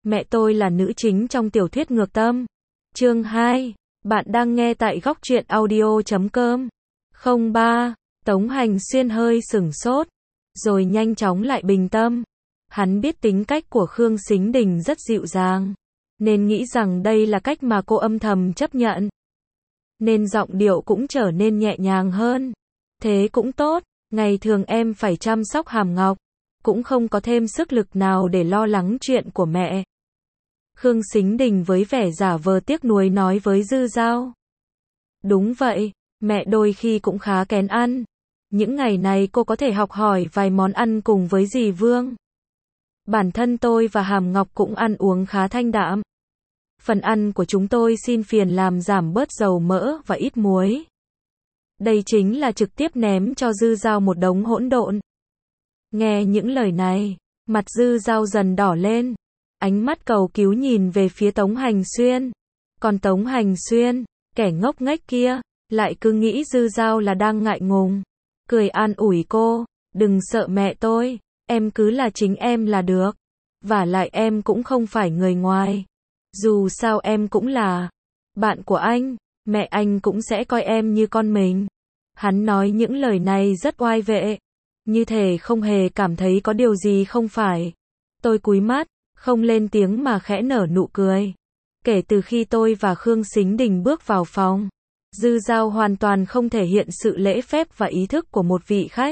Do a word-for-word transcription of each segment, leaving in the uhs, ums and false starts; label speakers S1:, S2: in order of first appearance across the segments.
S1: Mẹ tôi là nữ chính trong tiểu thuyết Ngược Tâm. Chương hai. Bạn đang nghe tại góc truyện audio chấm com. không ba. Tống Hành Xuyên hơi sửng sốt, rồi nhanh chóng lại bình tâm. Hắn biết tính cách của Khương Sính Đình rất dịu dàng, nên nghĩ rằng đây là cách mà cô âm thầm chấp nhận. Nên giọng điệu cũng trở nên nhẹ nhàng hơn. Thế cũng tốt, ngày thường em phải chăm sóc Hàm Ngọc, cũng không có thêm sức lực nào để lo lắng chuyện của mẹ. Khương Sính Đình với vẻ giả vờ tiếc nuối nói với Dư Dao. Đúng vậy, mẹ đôi khi cũng khá kén ăn. Những ngày này cô có thể học hỏi vài món ăn cùng với dì Vương. Bản thân tôi và Hàm Ngọc cũng ăn uống khá thanh đạm. Phần ăn của chúng tôi xin phiền làm giảm bớt dầu mỡ và ít muối. Đây chính là trực tiếp ném cho Dư Dao một đống hỗn độn. Nghe những lời này, mặt Dư Dao dần đỏ lên, ánh mắt cầu cứu nhìn về phía Tống Hành Xuyên. Còn Tống Hành Xuyên, kẻ ngốc nghếch kia, lại cứ nghĩ Dư Dao là đang ngại ngùng, cười an ủi cô, đừng sợ mẹ tôi, em cứ là chính em là được. Vả lại em cũng không phải người ngoài. Dù sao em cũng là bạn của anh, mẹ anh cũng sẽ coi em như con mình. Hắn nói những lời này rất oai vệ, như thể không hề cảm thấy có điều gì không phải. Tôi cúi mắt, không lên tiếng mà khẽ nở nụ cười. Kể từ khi tôi và Khương Sính Đình bước vào phòng, Dư Dao hoàn toàn không thể hiện sự lễ phép và ý thức của một vị khách.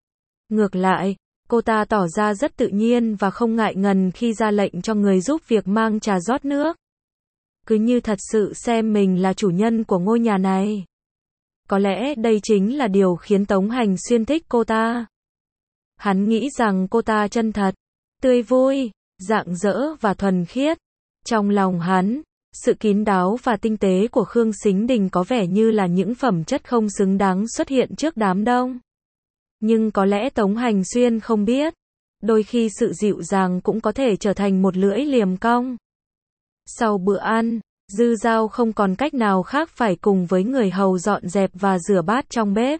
S1: Ngược lại, cô ta tỏ ra rất tự nhiên và không ngại ngần khi ra lệnh cho người giúp việc mang trà rót nước. Cứ như thật sự xem mình là chủ nhân của ngôi nhà này. Có lẽ đây chính là điều khiến Tống Hành Xuyên thích cô ta. Hắn nghĩ rằng cô ta chân thật, tươi vui, rạng rỡ và thuần khiết. Trong lòng hắn, sự kín đáo và tinh tế của Khương Sính Đình có vẻ như là những phẩm chất không xứng đáng xuất hiện trước đám đông. Nhưng có lẽ Tống Hành Xuyên không biết, đôi khi sự dịu dàng cũng có thể trở thành một lưỡi liềm cong. Sau bữa ăn, Dư Dao không còn cách nào khác phải cùng với người hầu dọn dẹp và rửa bát trong bếp.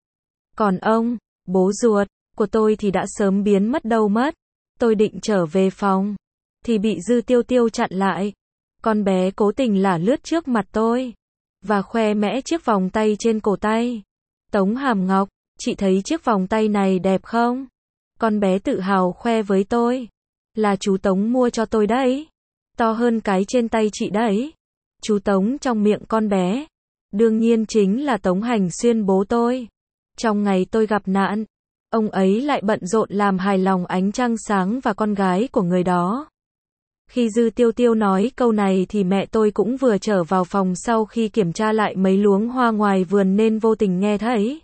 S1: Còn ông, bố ruột của tôi thì đã sớm biến mất đâu mất. Tôi định trở về phòng, thì bị Dư Tiêu Tiêu chặn lại. Con bé cố tình lả lướt trước mặt tôi, và khoe mẽ chiếc vòng tay trên cổ tay. Tống Hàm Ngọc, chị thấy chiếc vòng tay này đẹp không? Con bé tự hào khoe với tôi. Là chú Tống mua cho tôi đấy. To hơn cái trên tay chị đấy. Chú Tống trong miệng con bé, đương nhiên chính là Tống Hành Xuyên bố tôi. Trong ngày tôi gặp nạn, ông ấy lại bận rộn làm hài lòng ánh trăng sáng và con gái của người đó. Khi Dư Tiêu Tiêu nói câu này thì mẹ tôi cũng vừa trở vào phòng sau khi kiểm tra lại mấy luống hoa ngoài vườn nên vô tình nghe thấy.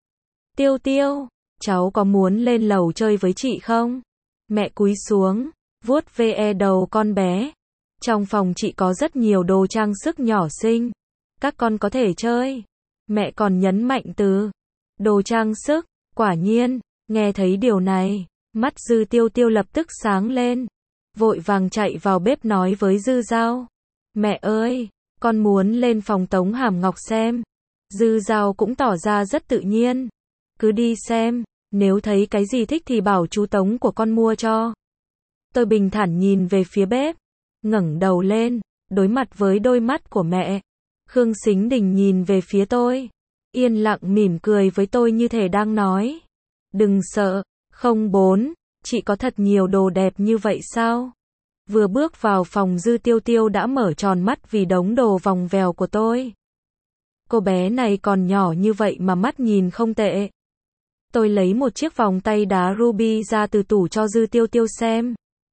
S1: Tiêu Tiêu, cháu có muốn lên lầu chơi với chị không? Mẹ cúi xuống, vuốt ve đầu con bé. Trong phòng chị có rất nhiều đồ trang sức nhỏ xinh, các con có thể chơi. Mẹ còn nhấn mạnh từ đồ trang sức. Quả nhiên, nghe thấy điều này, mắt Dư Tiêu Tiêu lập tức sáng lên, vội vàng chạy vào bếp nói với Dư Dao. Mẹ ơi, con muốn lên phòng Tống Hàm Ngọc xem. Dư Dao cũng tỏ ra rất tự nhiên. Cứ đi xem, nếu thấy cái gì thích thì bảo chú Tống của con mua cho. Tôi bình thản nhìn về phía bếp, ngẩng đầu lên, đối mặt với đôi mắt của mẹ. Khương Sính Đình nhìn về phía tôi, yên lặng mỉm cười với tôi như thể đang nói. Đừng sợ, không bốn, chị có thật nhiều đồ đẹp như vậy sao? Vừa bước vào phòng Dư Tiêu Tiêu đã mở tròn mắt vì đống đồ vòng vèo của tôi. Cô bé này còn nhỏ như vậy mà mắt nhìn không tệ. Tôi lấy một chiếc vòng tay đá ruby ra từ tủ cho Dư Tiêu Tiêu xem.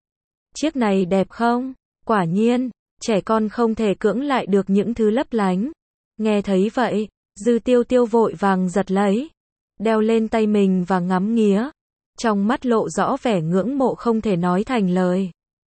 S1: Chiếc này đẹp không? Quả nhiên, trẻ con không thể cưỡng lại được những thứ lấp lánh. Nghe thấy vậy, Dư Tiêu Tiêu vội vàng giật lấy, đeo lên tay mình và ngắm nghía. Trong mắt lộ rõ vẻ ngưỡng mộ không thể nói thành lời.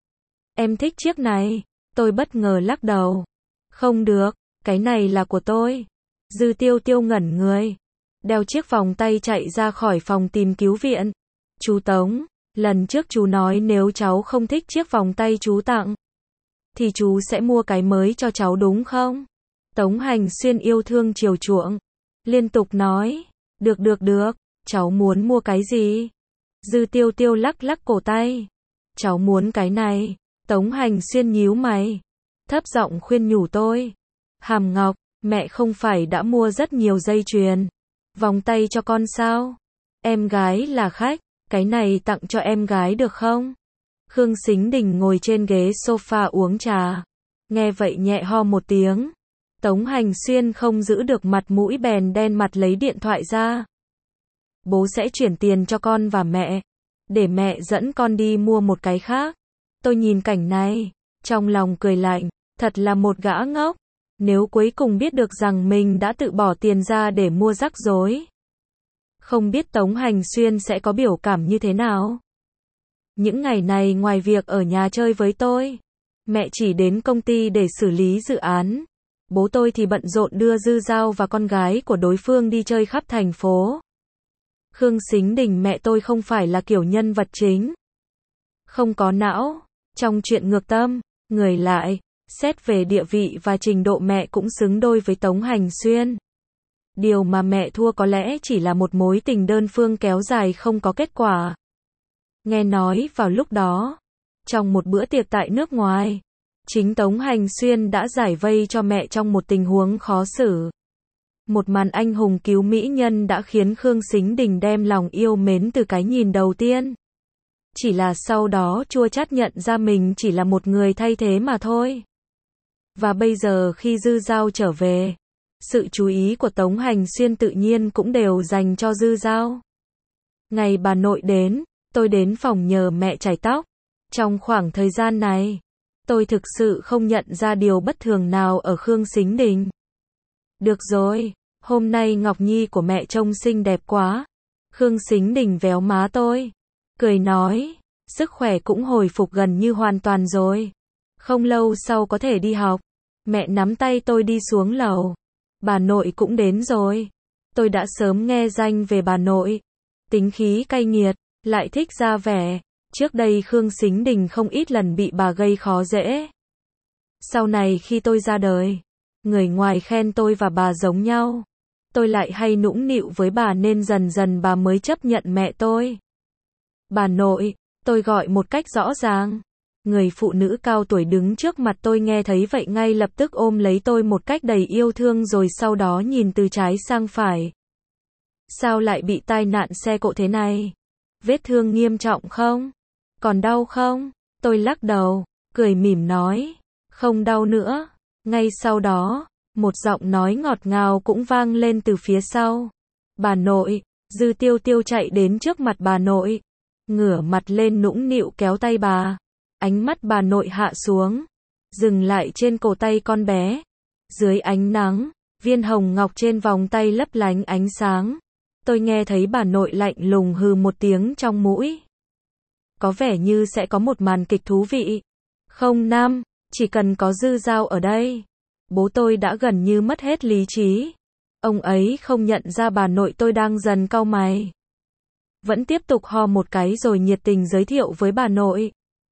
S1: Em thích chiếc này. Tôi bất ngờ lắc đầu. Không được, cái này là của tôi. Dư Tiêu Tiêu ngẩn người, đeo chiếc vòng tay chạy ra khỏi phòng tìm cứu viện. Chú Tống, lần trước chú nói nếu cháu không thích chiếc vòng tay chú tặng, thì chú sẽ mua cái mới cho cháu đúng không? Tống Hành Xuyên yêu thương chiều chuộng, liên tục nói. Được được được, cháu muốn mua cái gì? Dư Tiêu Tiêu lắc lắc cổ tay. Cháu muốn cái này. Tống Hành Xuyên nhíu mày, thấp giọng khuyên nhủ tôi. Hàm Ngọc, mẹ không phải đã mua rất nhiều dây chuyền, vòng tay cho con sao? Em gái là khách, cái này tặng cho em gái được không? Khương Sính Đình ngồi trên ghế sofa uống trà. Nghe vậy nhẹ ho một tiếng. Tống Hành Xuyên không giữ được mặt mũi bèn đen mặt lấy điện thoại ra. Bố sẽ chuyển tiền cho con và mẹ, để mẹ dẫn con đi mua một cái khác. Tôi nhìn cảnh này, trong lòng cười lạnh, thật là một gã ngốc. Nếu cuối cùng biết được rằng mình đã tự bỏ tiền ra để mua rắc rối, không biết Tống Hành Xuyên sẽ có biểu cảm như thế nào. Những ngày này ngoài việc ở nhà chơi với tôi, mẹ chỉ đến công ty để xử lý dự án. Bố tôi thì bận rộn đưa Dư Giao và con gái của đối phương đi chơi khắp thành phố. Khương Sính Đình mẹ tôi không phải là kiểu nhân vật chính, không có não. Trong chuyện Ngược Tâm, người lại, xét về địa vị và trình độ mẹ cũng xứng đôi với Tống Hành Xuyên. Điều mà mẹ thua có lẽ chỉ là một mối tình đơn phương kéo dài không có kết quả. Nghe nói vào lúc đó, trong một bữa tiệc tại nước ngoài, chính Tống Hành Xuyên đã giải vây cho mẹ trong một tình huống khó xử. Một màn anh hùng cứu mỹ nhân đã khiến Khương Sính Đình đem lòng yêu mến từ cái nhìn đầu tiên. Chỉ là sau đó chua chát nhận ra mình chỉ là một người thay thế mà thôi. Và bây giờ khi Dư Giao trở về, sự chú ý của Tống Hành Xuyên tự nhiên cũng đều dành cho Dư Giao. Ngày bà nội đến, tôi đến phòng nhờ mẹ chải tóc. Trong khoảng thời gian này, tôi thực sự không nhận ra điều bất thường nào ở Khương Sính Đình. Được rồi, hôm nay Ngọc Nhi của mẹ trông xinh đẹp quá. Khương Sính Đình véo má tôi, cười nói, sức khỏe cũng hồi phục gần như hoàn toàn rồi. Không lâu sau có thể đi học. Mẹ nắm tay tôi đi xuống lầu. Bà nội cũng đến rồi. Tôi đã sớm nghe danh về bà nội. Tính khí cay nghiệt, lại thích ra vẻ. Trước đây Khương Sính Đình không ít lần bị bà gây khó dễ. Sau này khi tôi ra đời, người ngoài khen tôi và bà giống nhau. Tôi lại hay nũng nịu với bà nên dần dần bà mới chấp nhận mẹ tôi. Bà nội, tôi gọi một cách rõ ràng. Người phụ nữ cao tuổi đứng trước mặt tôi nghe thấy vậy ngay lập tức ôm lấy tôi một cách đầy yêu thương rồi sau đó nhìn từ trái sang phải. Sao lại bị tai nạn xe cộ thế này? Vết thương nghiêm trọng không? Còn đau không? Tôi lắc đầu, cười mỉm nói, không đau nữa. Ngay sau đó, một giọng nói ngọt ngào cũng vang lên từ phía sau. Bà nội. Dư Tiêu Tiêu chạy đến trước mặt bà nội, ngửa mặt lên nũng nịu kéo tay bà. Ánh mắt bà nội hạ xuống, dừng lại trên cổ tay con bé. Dưới ánh nắng, viên hồng ngọc trên vòng tay lấp lánh ánh sáng. Tôi nghe thấy bà nội lạnh lùng hừ một tiếng trong mũi. Có vẻ như sẽ có một màn kịch thú vị. Không năm, chỉ cần có Dư Giao ở đây, bố tôi đã gần như mất hết lý trí. Ông ấy không nhận ra bà nội tôi đang dần cau mày. Vẫn tiếp tục ho một cái rồi nhiệt tình giới thiệu với bà nội.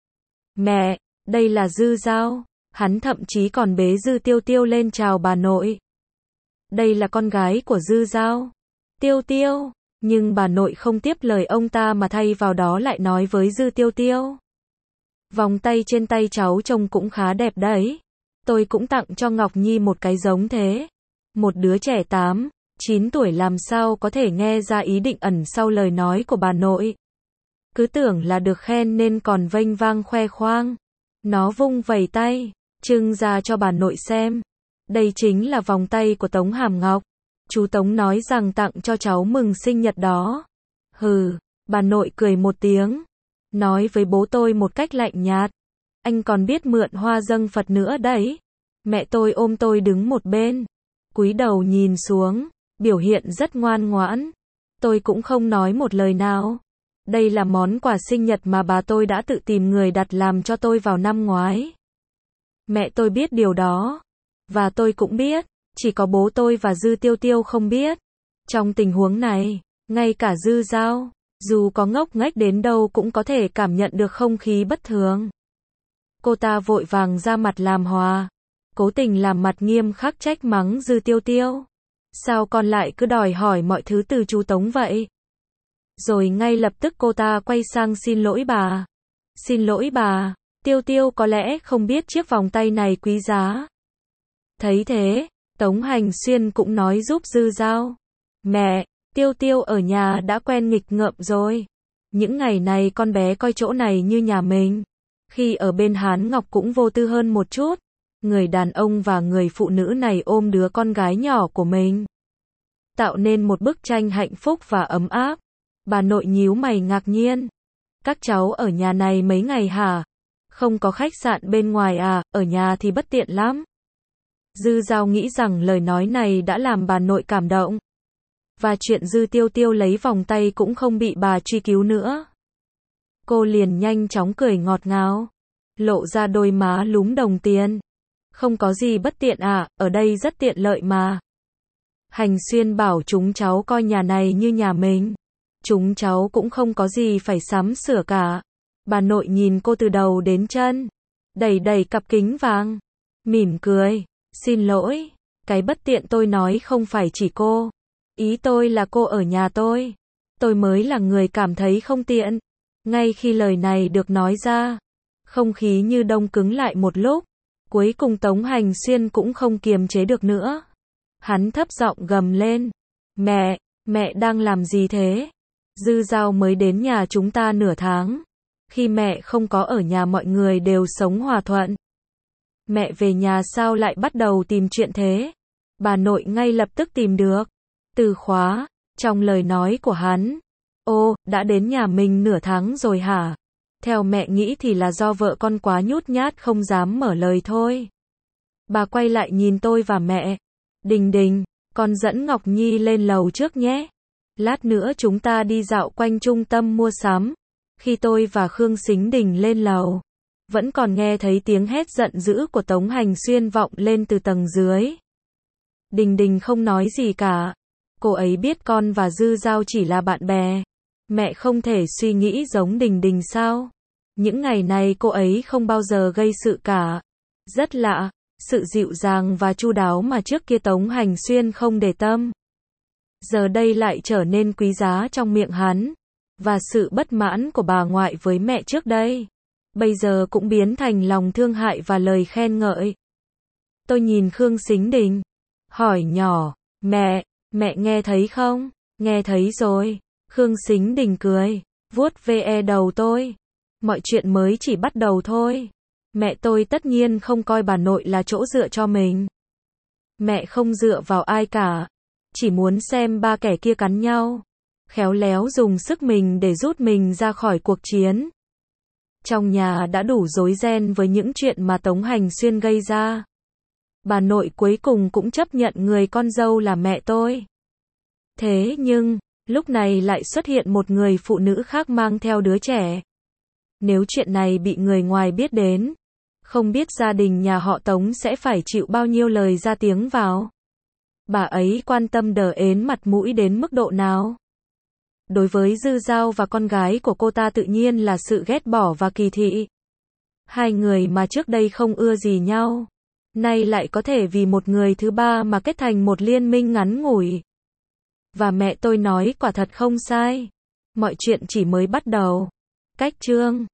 S1: Mẹ, đây là Dư Giao. Hắn thậm chí còn bế Dư Tiêu Tiêu lên chào bà nội. Đây là con gái của Dư Giao, Tiêu Tiêu. Nhưng bà nội không tiếp lời ông ta mà thay vào đó lại nói với Dư Tiêu Tiêu. Vòng tay trên tay cháu trông cũng khá đẹp đấy. Tôi cũng tặng cho Ngọc Nhi một cái giống thế. Một đứa trẻ tám, chín tuổi làm sao có thể nghe ra ý định ẩn sau lời nói của bà nội. Cứ tưởng là được khen nên còn vênh vang khoe khoang. Nó vung vẩy tay, trưng ra cho bà nội xem. Đây chính là vòng tay của Tống Hàm Ngọc. Chú Tống nói rằng tặng cho cháu mừng sinh nhật đó. Hừ, bà nội cười một tiếng, nói với bố tôi một cách lạnh nhạt. Anh còn biết mượn hoa dâng Phật nữa đấy. Mẹ tôi ôm tôi đứng một bên, cúi đầu nhìn xuống, biểu hiện rất ngoan ngoãn. Tôi cũng không nói một lời nào. Đây là món quà sinh nhật mà bà tôi đã tự tìm người đặt làm cho tôi vào năm ngoái. Mẹ tôi biết điều đó. Và tôi cũng biết. Chỉ có bố tôi và Dư Tiêu Tiêu không biết. Trong tình huống này, ngay cả Dư Giao, dù có ngốc nghếch đến đâu cũng có thể cảm nhận được không khí bất thường. Cô ta vội vàng ra mặt làm hòa, cố tình làm mặt nghiêm khắc trách mắng Dư Tiêu Tiêu. Sao con lại cứ đòi hỏi mọi thứ từ chú Tống vậy? Rồi ngay lập tức cô ta quay sang xin lỗi bà. Xin lỗi bà, Tiêu Tiêu có lẽ không biết chiếc vòng tay này quý giá. Thấy thế, Tống Hành Xuyên cũng nói giúp Dư Dao. Mẹ, Tiêu Tiêu ở nhà đã quen nghịch ngợm rồi. Những ngày này con bé coi chỗ này như nhà mình. Khi ở bên Hán Ngọc cũng vô tư hơn một chút. Người đàn ông và người phụ nữ này ôm đứa con gái nhỏ của mình, tạo nên một bức tranh hạnh phúc và ấm áp. Bà nội nhíu mày ngạc nhiên. Các cháu ở nhà này mấy ngày hả? Không có khách sạn bên ngoài à, ở nhà thì bất tiện lắm. Dư Dao nghĩ rằng lời nói này đã làm bà nội cảm động. Và chuyện Dư Tiêu Tiêu lấy vòng tay cũng không bị bà truy cứu nữa. Cô liền nhanh chóng cười ngọt ngào, lộ ra đôi má lúm đồng tiền. Không có gì bất tiện à, ở đây rất tiện lợi mà. Hành Xuyên bảo chúng cháu coi nhà này như nhà mình. Chúng cháu cũng không có gì phải sắm sửa cả. Bà nội nhìn cô từ đầu đến chân, đẩy đẩy cặp kính vàng, mỉm cười. Xin lỗi, cái bất tiện tôi nói không phải chỉ cô. Ý tôi là cô ở nhà tôi. Tôi mới là người cảm thấy không tiện. Ngay khi lời này được nói ra, không khí như đông cứng lại một lúc. Cuối cùng Tống Hành Xuyên cũng không kiềm chế được nữa. Hắn thấp giọng gầm lên. Mẹ, mẹ đang làm gì thế? Dư Dao mới đến nhà chúng ta nửa tháng. Khi mẹ không có ở nhà mọi người đều sống hòa thuận. Mẹ về nhà sao lại bắt đầu tìm chuyện thế? Bà nội ngay lập tức tìm được từ khóa trong lời nói của hắn. Ô, đã đến nhà mình nửa tháng rồi hả? Theo mẹ nghĩ thì là do vợ con quá nhút nhát không dám mở lời thôi. Bà quay lại nhìn tôi và mẹ. Đình Đình, con dẫn Ngọc Nhi lên lầu trước nhé. Lát nữa chúng ta đi dạo quanh trung tâm mua sắm. Khi tôi và Khương Sính Đình lên lầu, vẫn còn nghe thấy tiếng hét giận dữ của Tống Hành Xuyên vọng lên từ tầng dưới. Đình Đình không nói gì cả. Cô ấy biết con và Dư Dao chỉ là bạn bè. Mẹ không thể suy nghĩ giống Đình Đình sao? Những ngày này cô ấy không bao giờ gây sự cả. Rất lạ, sự dịu dàng và chu đáo mà trước kia Tống Hành Xuyên không để tâm, giờ đây lại trở nên quý giá trong miệng hắn. Và sự bất mãn của bà ngoại với mẹ trước đây, bây giờ cũng biến thành lòng thương hại và lời khen ngợi. Tôi nhìn Khương Sính Đình, hỏi nhỏ, mẹ, mẹ nghe thấy không? Nghe thấy rồi. Khương Sính Đình cười, vuốt ve đầu tôi. Mọi chuyện mới chỉ bắt đầu thôi. Mẹ tôi tất nhiên không coi bà nội là chỗ dựa cho mình. Mẹ không dựa vào ai cả. Chỉ muốn xem ba kẻ kia cắn nhau. Khéo léo dùng sức mình để rút mình ra khỏi cuộc chiến. Trong nhà đã đủ rối ren với những chuyện mà Tống Hành Xuyên gây ra. Bà nội cuối cùng cũng chấp nhận người con dâu là mẹ tôi. Thế nhưng, lúc này lại xuất hiện một người phụ nữ khác mang theo đứa trẻ. Nếu chuyện này bị người ngoài biết đến, không biết gia đình nhà họ Tống sẽ phải chịu bao nhiêu lời ra tiếng vào. Bà ấy quan tâm đờ ến mặt mũi đến mức độ nào? Đối với Dư Dao và con gái của cô ta tự nhiên là sự ghét bỏ và kỳ thị. Hai người mà trước đây không ưa gì nhau, nay lại có thể vì một người thứ ba mà kết thành một liên minh ngắn ngủi. Và mẹ tôi nói quả thật không sai. Mọi chuyện chỉ mới bắt đầu. Cách chương